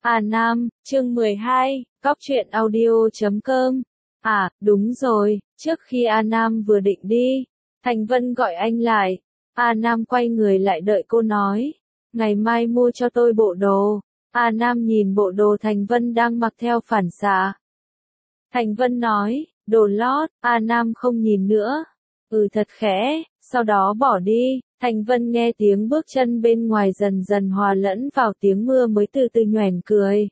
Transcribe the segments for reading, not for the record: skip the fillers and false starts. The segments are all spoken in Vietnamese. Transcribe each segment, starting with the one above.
Nam, chương 12, Cóc truyện audio.com. À, đúng rồi, trước khi Nam vừa định đi, Thành Vân gọi anh lại. Nam quay người lại đợi cô nói, ngày mai mua cho tôi bộ đồ. Nam nhìn bộ đồ Thành Vân đang mặc theo phản xạ. Thành Vân nói, đồ lót. Nam không nhìn nữa. Thật khẽ, sau đó bỏ đi. Thành Vân nghe tiếng bước chân bên ngoài dần dần hòa lẫn vào tiếng mưa mới từ từ nhoẻn cười.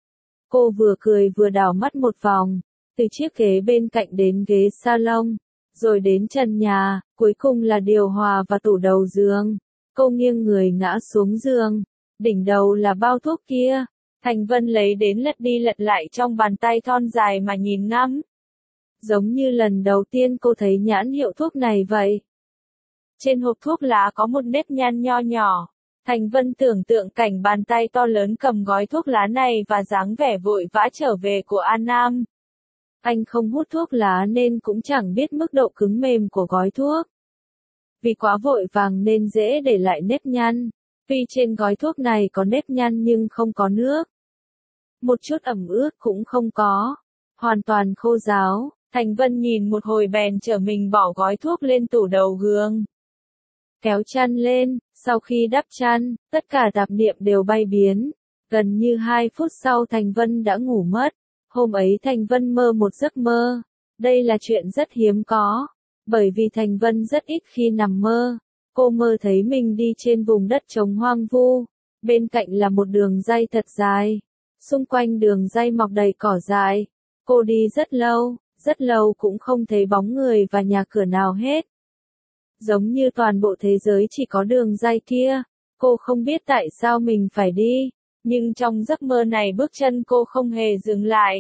Cô vừa cười vừa đảo mắt một vòng, từ chiếc ghế bên cạnh đến ghế salon, rồi đến trần nhà, cuối cùng là điều hòa và tủ đầu giường. Cô nghiêng người ngã xuống giường, đỉnh đầu là bao thuốc kia. Thành Vân lấy đến lật đi lật lại trong bàn tay thon dài mà nhìn ngắm. Giống như lần đầu tiên cô thấy nhãn hiệu thuốc này vậy. Trên hộp thuốc lá có một nếp nhăn nho nhỏ. Thành Vân tưởng tượng cảnh bàn tay to lớn cầm gói thuốc lá này và dáng vẻ vội vã trở về của Nam. Anh không hút thuốc lá nên cũng chẳng biết mức độ cứng mềm của gói thuốc. Vì quá vội vàng nên dễ để lại nếp nhăn. Tuy trên gói thuốc này có nếp nhăn nhưng không có nước. Một chút ẩm ướt cũng không có. Hoàn toàn khô ráo. Thành Vân nhìn một hồi bèn trở mình bỏ gói thuốc lên tủ đầu giường. Kéo chăn lên, sau khi đắp chăn, tất cả tạp niệm đều bay biến. Gần như 2 phút sau Thành Vân đã ngủ mất. Hôm ấy Thành Vân mơ một giấc mơ. Đây là chuyện rất hiếm có. Bởi vì Thành Vân rất ít khi nằm mơ. Cô mơ thấy mình đi trên vùng đất trống hoang vu. Bên cạnh là một đường ray thật dài. Xung quanh đường ray mọc đầy cỏ dại. Cô đi rất lâu cũng không thấy bóng người và nhà cửa nào hết. Giống như toàn bộ thế giới chỉ có đường ray kia. Cô không biết tại sao mình phải đi, nhưng trong giấc mơ này bước chân cô không hề dừng lại.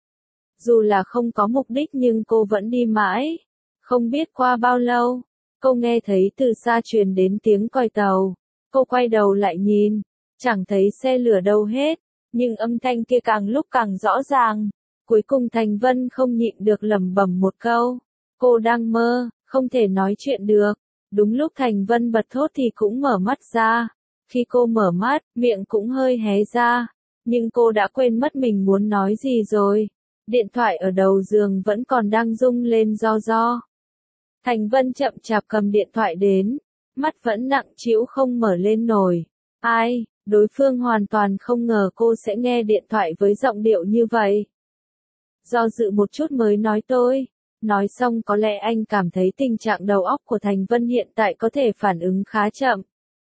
Dù là không có mục đích nhưng cô vẫn đi mãi. Không biết qua bao lâu, cô nghe thấy từ xa truyền đến tiếng còi tàu. Cô quay đầu lại nhìn, chẳng thấy xe lửa đâu hết, nhưng âm thanh kia càng lúc càng rõ ràng. Cuối cùng Thành Vân không nhịn được lẩm bẩm một câu. Cô đang mơ, không thể nói chuyện được. Đúng lúc Thành Vân bật thốt thì cũng mở mắt ra. Khi cô mở mắt, miệng cũng hơi hé ra. Nhưng cô đã quên mất mình muốn nói gì rồi. Điện thoại ở đầu giường vẫn còn đang rung lên ro. Thành Vân chậm chạp cầm điện thoại đến. Mắt vẫn nặng trĩu không mở lên nổi. Ai, đối phương hoàn toàn không ngờ cô sẽ nghe điện thoại với giọng điệu như vậy. Do dự một chút mới nói tôi. Nói xong có lẽ anh cảm thấy tình trạng đầu óc của Thành Vân hiện tại có thể phản ứng khá chậm.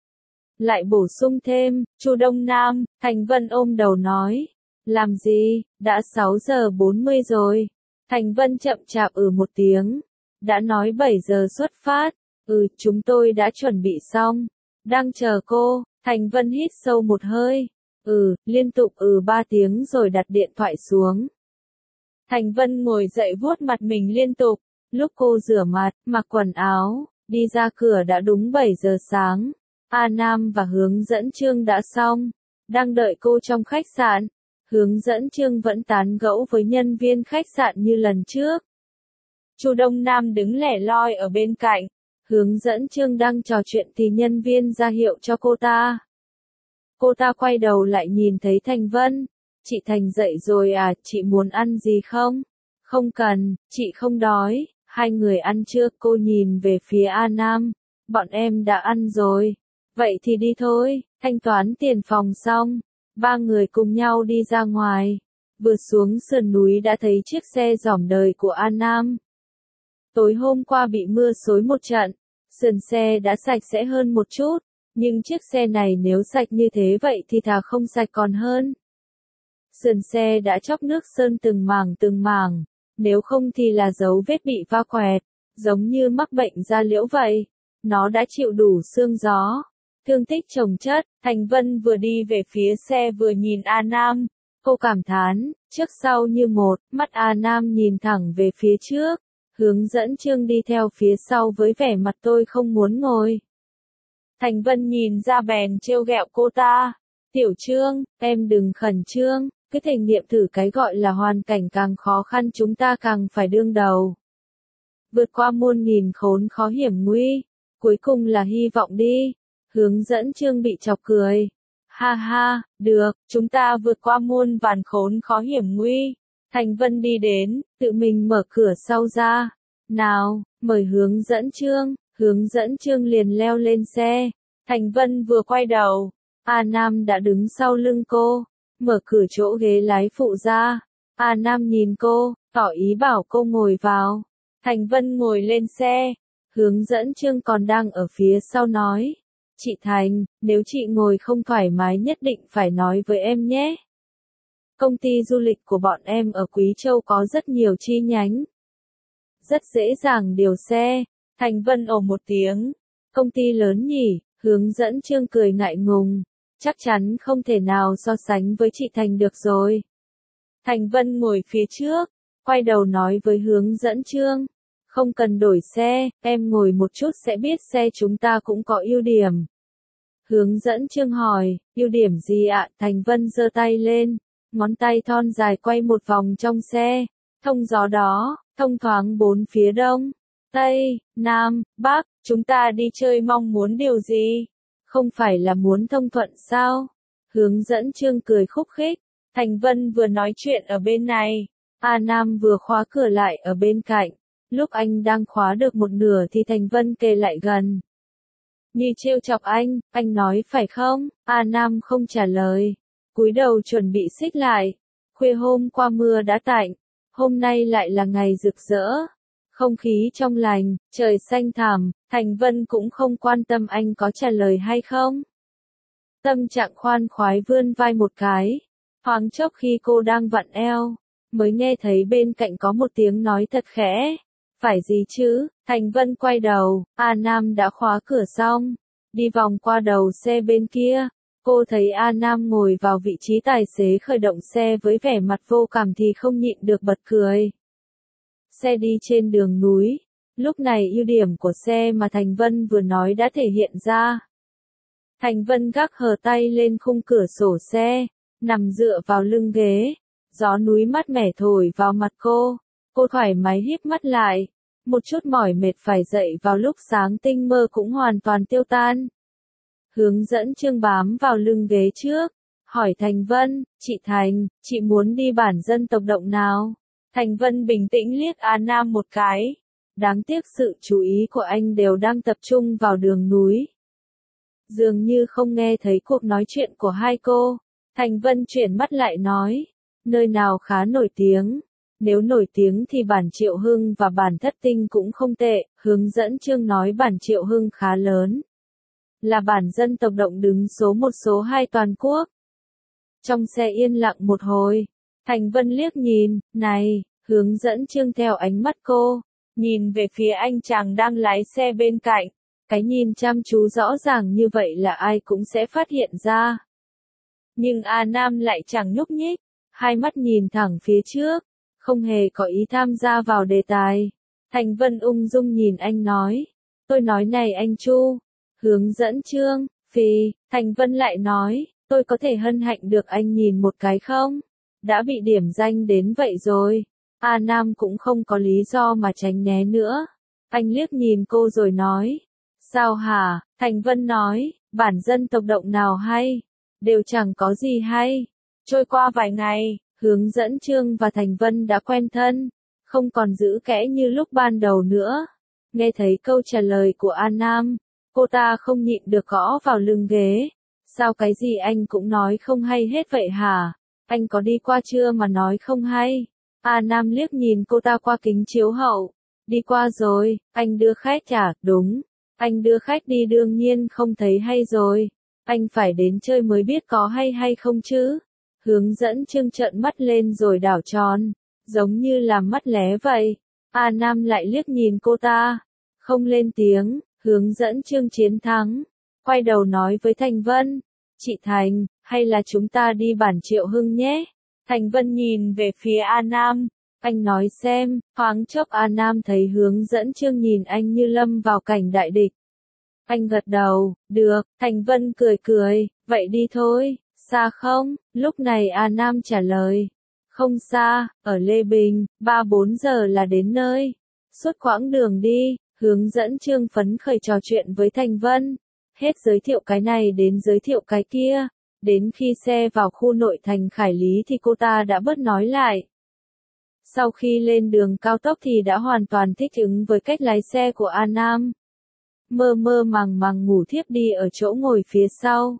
Lại bổ sung thêm, Chu Đông Nam. Thành Vân ôm đầu nói. Làm gì, đã 6 giờ 40 rồi. Thành Vân chậm chạp một tiếng. Đã nói 7 giờ xuất phát. Chúng tôi đã chuẩn bị xong. Đang chờ cô. Thành Vân hít sâu một hơi. Liên tục 3 tiếng rồi đặt điện thoại xuống. Thành Vân ngồi dậy vuốt mặt mình liên tục. Lúc cô rửa mặt, mặc quần áo, đi ra cửa đã đúng 7 giờ sáng. Nam và hướng dẫn Trương đã xong. Đang đợi cô trong khách sạn. Hướng dẫn Trương vẫn tán gẫu với nhân viên khách sạn như lần trước. Chu Đông Nam đứng lẻ loi ở bên cạnh. Hướng dẫn Trương đang trò chuyện thì nhân viên ra hiệu cho cô ta. Cô ta quay đầu lại nhìn thấy Thành Vân. Chị Thành dậy rồi à, chị muốn ăn gì không? Không cần, chị không đói. Hai người ăn chưa? Cô nhìn về phía Nam. Bọn em đã ăn rồi. Vậy thì đi thôi. Thanh toán tiền phòng xong. 3 người cùng nhau đi ra ngoài. Vừa xuống sườn núi đã thấy chiếc xe dỏm đời của Nam. Tối hôm qua bị mưa xối một trận. Sườn xe đã sạch sẽ hơn một chút. Nhưng chiếc xe này nếu sạch như thế vậy thì thà không sạch còn hơn. Sườn xe đã chóc nước sơn từng mảng, nếu không thì là dấu vết bị va quẹt, giống như mắc bệnh da liễu vậy. Nó đã chịu đủ sương gió, thương tích chồng chất. Thành Vân vừa đi về phía xe vừa nhìn Nam. Cô cảm thán, trước sau như một, mắt Nam nhìn thẳng về phía trước. Hướng dẫn Trương đi theo phía sau với vẻ mặt tôi không muốn ngồi. Thành Vân nhìn ra bèn trêu ghẹo cô ta. Tiểu Trương, em đừng khẩn trương. Cứ thể nghiệm thử cái gọi là hoàn cảnh càng khó khăn chúng ta càng phải đương đầu. Vượt qua muôn nghìn khốn khó hiểm nguy. Cuối cùng là hy vọng đi. Hướng dẫn Trương bị chọc cười. Ha ha, được, chúng ta vượt qua muôn vàn khốn khó hiểm nguy. Thành Vân đi đến, tự mình mở cửa sau ra. Nào, mời hướng dẫn chương liền leo lên xe. Thành Vân vừa quay đầu, A Nam đã đứng sau lưng cô, mở cửa chỗ ghế lái phụ ra. A Nam nhìn cô, tỏ ý bảo cô ngồi vào. Thành Vân ngồi lên xe, hướng dẫn chương còn đang ở phía sau nói. Chị Thành, nếu chị ngồi không thoải mái nhất định phải nói với em nhé. Công ty du lịch của bọn em ở Quý Châu có rất nhiều chi nhánh. Rất dễ dàng điều xe. Thành Vân ồ một tiếng. Công ty lớn nhỉ, hướng dẫn chương cười ngại ngùng. Chắc chắn không thể nào so sánh với chị Thành được rồi. Thành Vân ngồi phía trước, quay đầu nói với hướng dẫn chương. Không cần đổi xe, em ngồi một chút sẽ biết xe chúng ta cũng có ưu điểm. Hướng dẫn chương hỏi, ưu điểm gì ạ? Thành Vân giơ tay lên, ngón tay thon dài quay một vòng trong xe. Thông gió đó, thông thoáng bốn phía đông, tây, nam, bắc, chúng ta đi chơi mong muốn điều gì? Không phải là muốn thông thuận sao? Hướng dẫn chương cười khúc khích. Thành Vân vừa nói chuyện ở bên này, A Nam vừa khóa cửa lại ở bên cạnh. Lúc anh đang khóa được một nửa thì Thành Vân kề lại gần. Như trêu chọc anh nói phải không? A Nam không trả lời, cúi đầu chuẩn bị xích lại. Khuya hôm qua mưa đã tạnh, hôm nay lại là ngày rực rỡ. Không khí trong lành, trời xanh thẳm, Thành Vân cũng không quan tâm anh có trả lời hay không. Tâm trạng khoan khoái vươn vai một cái. Thoáng chốc khi cô đang vặn eo, mới nghe thấy bên cạnh có một tiếng nói thật khẽ. Phải gì chứ? Thành Vân quay đầu, A Nam đã khóa cửa xong. Đi vòng qua đầu xe bên kia, cô thấy A Nam ngồi vào vị trí tài xế khởi động xe với vẻ mặt vô cảm thì không nhịn được bật cười. Xe đi trên đường núi. Lúc này ưu điểm của xe mà Thành Vân vừa nói đã thể hiện ra. Thành Vân gác hờ tay lên khung cửa sổ xe, nằm dựa vào lưng ghế. Gió núi mát mẻ thổi vào mặt cô. Cô thoải mái híp mắt lại. Một chút mỏi mệt phải dậy vào lúc sáng tinh mơ cũng hoàn toàn tiêu tan. Hướng dẫn chương bám vào lưng ghế trước. Hỏi Thành Vân, chị Thành, chị muốn đi bản dân tộc động nào? Thành Vân bình tĩnh liếc A Nam một cái. Đáng tiếc sự chú ý của anh đều đang tập trung vào đường núi. Dường như không nghe thấy cuộc nói chuyện của hai cô. Thành Vân chuyển mắt lại nói. Nơi nào khá nổi tiếng? Nếu nổi tiếng thì bản Triệu Hưng và bản Thất Tinh cũng không tệ. Hướng dẫn chương nói bản Triệu Hưng khá lớn. Là bản dân tộc động đứng số 1 số 2 toàn quốc. Trong xe yên lặng một hồi. Thành Vân liếc nhìn, này, hướng dẫn chương theo ánh mắt cô. Nhìn về phía anh chàng đang lái xe bên cạnh. Cái nhìn chăm chú rõ ràng như vậy là ai cũng sẽ phát hiện ra. Nhưng A Nam lại chẳng nhúc nhích. Hai mắt nhìn thẳng phía trước. Không hề có ý tham gia vào đề tài. Thành Vân ung dung nhìn anh nói. Tôi nói này anh Chu. Hướng dẫn chương, phì. Thành Vân lại nói. Tôi có thể hân hạnh được anh nhìn một cái không? Đã bị điểm danh đến vậy rồi. A Nam cũng không có lý do mà tránh né nữa. Anh liếc nhìn cô rồi nói. Sao hả? Thành Vân nói. Bản dân tộc động nào hay? Đều chẳng có gì hay. Trôi qua vài ngày. Hướng dẫn chương và Thành Vân đã quen thân, không còn giữ kẽ như lúc ban đầu nữa. Nghe thấy câu trả lời của A Nam, cô ta không nhịn được gõ vào lưng ghế. Sao cái gì anh cũng nói không hay hết vậy hả? Anh có đi qua chưa mà nói không hay? A Nam liếc nhìn cô ta qua kính chiếu hậu. Đi qua rồi, anh đưa khách à? Đúng, anh đưa khách đi đương nhiên không thấy hay rồi. Anh phải đến chơi mới biết có hay không chứ? Hướng dẫn chương trợn mắt lên rồi đảo tròn, giống như làm mắt lé vậy. A Nam lại liếc nhìn cô ta, không lên tiếng. Hướng dẫn chương chiến thắng, quay đầu nói với Thành Vân. Chị Thành, hay là chúng ta đi bản Triệu Hưng nhé? Thành Vân nhìn về phía A Nam, anh nói xem. Thoáng chốc A Nam thấy hướng dẫn chương nhìn anh như lâm vào cảnh đại địch. Anh gật đầu, được. Thành Vân cười cười, vậy đi thôi. Xa không? Lúc này A Nam trả lời. Không xa, ở Lê Bình, 3-4 giờ là đến nơi. Suốt quãng đường đi, hướng dẫn chương phấn khởi trò chuyện với Thành Vân. Hết giới thiệu cái này đến giới thiệu cái kia. Đến khi xe vào khu nội thành Khải Lý thì cô ta đã bớt nói lại. Sau khi lên đường cao tốc thì đã hoàn toàn thích ứng với cách lái xe của A Nam. Mơ mơ màng màng ngủ thiếp đi ở chỗ ngồi phía sau.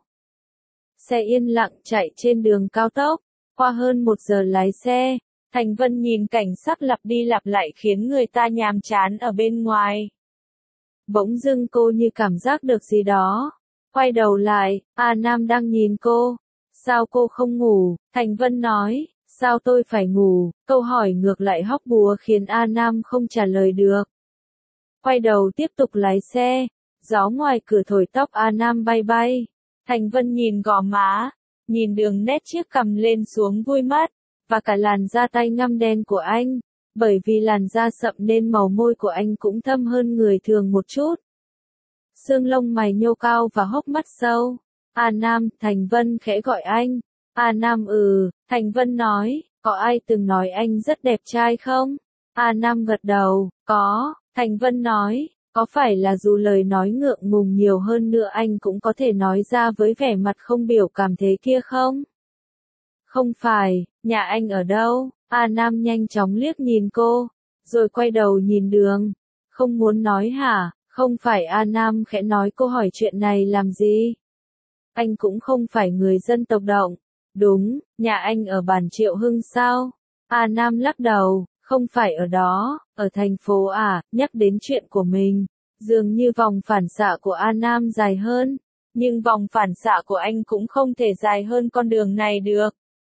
Xe yên lặng chạy trên đường cao tốc, qua hơn 1 giờ lái xe, Thành Vân nhìn cảnh sắc lặp đi lặp lại khiến người ta nhàm chán ở bên ngoài. Bỗng dưng cô như cảm giác được gì đó. Quay đầu lại, A Nam đang nhìn cô. Sao cô không ngủ? Thành Vân nói, sao tôi phải ngủ? Câu hỏi ngược lại hóc búa khiến A Nam không trả lời được. Quay đầu tiếp tục lái xe, gió ngoài cửa thổi tóc A Nam bay bay. Thành Vân nhìn gò má, nhìn đường nét chiếc cằm lên xuống vui mắt, và cả làn da tay ngăm đen của anh, bởi vì làn da sậm nên màu môi của anh cũng thâm hơn người thường một chút. Xương lông mày nhô cao và hốc mắt sâu. A Nam, Thành Vân khẽ gọi anh. A Nam Thành Vân nói, có ai từng nói anh rất đẹp trai không? A Nam gật đầu, có, Thành Vân nói, có phải là dù lời nói ngượng ngùng nhiều hơn nữa anh cũng có thể nói ra với vẻ mặt không biểu cảm thế kia không? Không phải, nhà anh ở đâu? A Nam nhanh chóng liếc nhìn cô, rồi quay đầu nhìn đường. Không muốn nói hả? Không phải. A Nam khẽ nói, cô hỏi chuyện này làm gì? Anh cũng không phải người dân tộc Động. Đúng, nhà anh ở bản Triệu Hưng sao? A Nam lắc đầu, không phải ở đó, ở thành phố à. Nhắc đến chuyện của mình, dường như vòng phản xạ của A Nam dài hơn, nhưng vòng phản xạ của anh cũng không thể dài hơn con đường này được.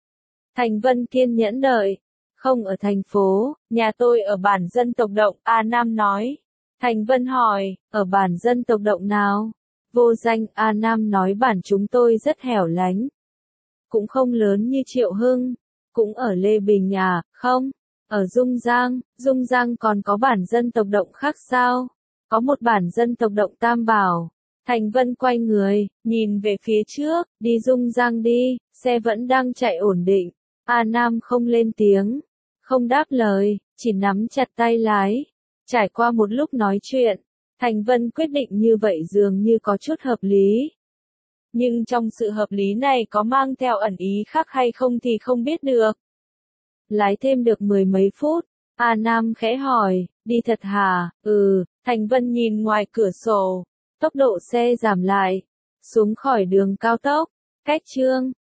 Thành Vân kiên nhẫn đợi. Không ở thành phố, nhà tôi ở bản dân tộc Động, A Nam nói. Thành Vân hỏi, ở bản dân tộc Động nào? Vô danh. A Nam nói, bản chúng tôi rất hẻo lánh. Cũng không lớn như Triệu Hưng. Cũng ở Lê Bình à? Không. Ở Dung Giang. Dung Giang còn có bản dân tộc Động khác sao? Có một bản dân tộc Động Tam Bảo. Thành Vân quay người, nhìn về phía trước, đi Dung Giang đi, xe vẫn đang chạy ổn định. A Nam không lên tiếng, không đáp lời, chỉ nắm chặt tay lái. Trải qua một lúc nói chuyện, Thành Vân quyết định như vậy dường như có chút hợp lý. Nhưng trong sự hợp lý này có mang theo ẩn ý khác hay không thì không biết được. Lái thêm được 10 mấy phút, A Nam khẽ hỏi, đi thật hả? Thành Vân nhìn ngoài cửa sổ, tốc độ xe giảm lại, xuống khỏi đường cao tốc, cách chương